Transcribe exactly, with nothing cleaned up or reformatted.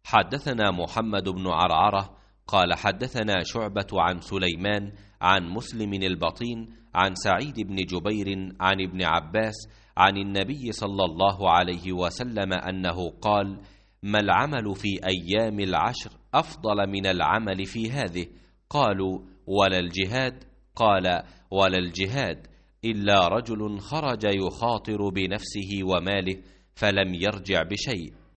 حدثنا محمد بن عرعرة قال حدثنا شعبة عن سليمان عن مسلم البطين عن سعيد بن جبير عن ابن عباس عن النبي صلى الله عليه وسلم أنه قال: ما العمل في أيام العشر أفضل من العمل في هذه؟ قالوا: ولا الجهاد؟ قال: ولا الجهاد إلا رجل خرج يخاطر بنفسه وماله فلم يرجع بشيء.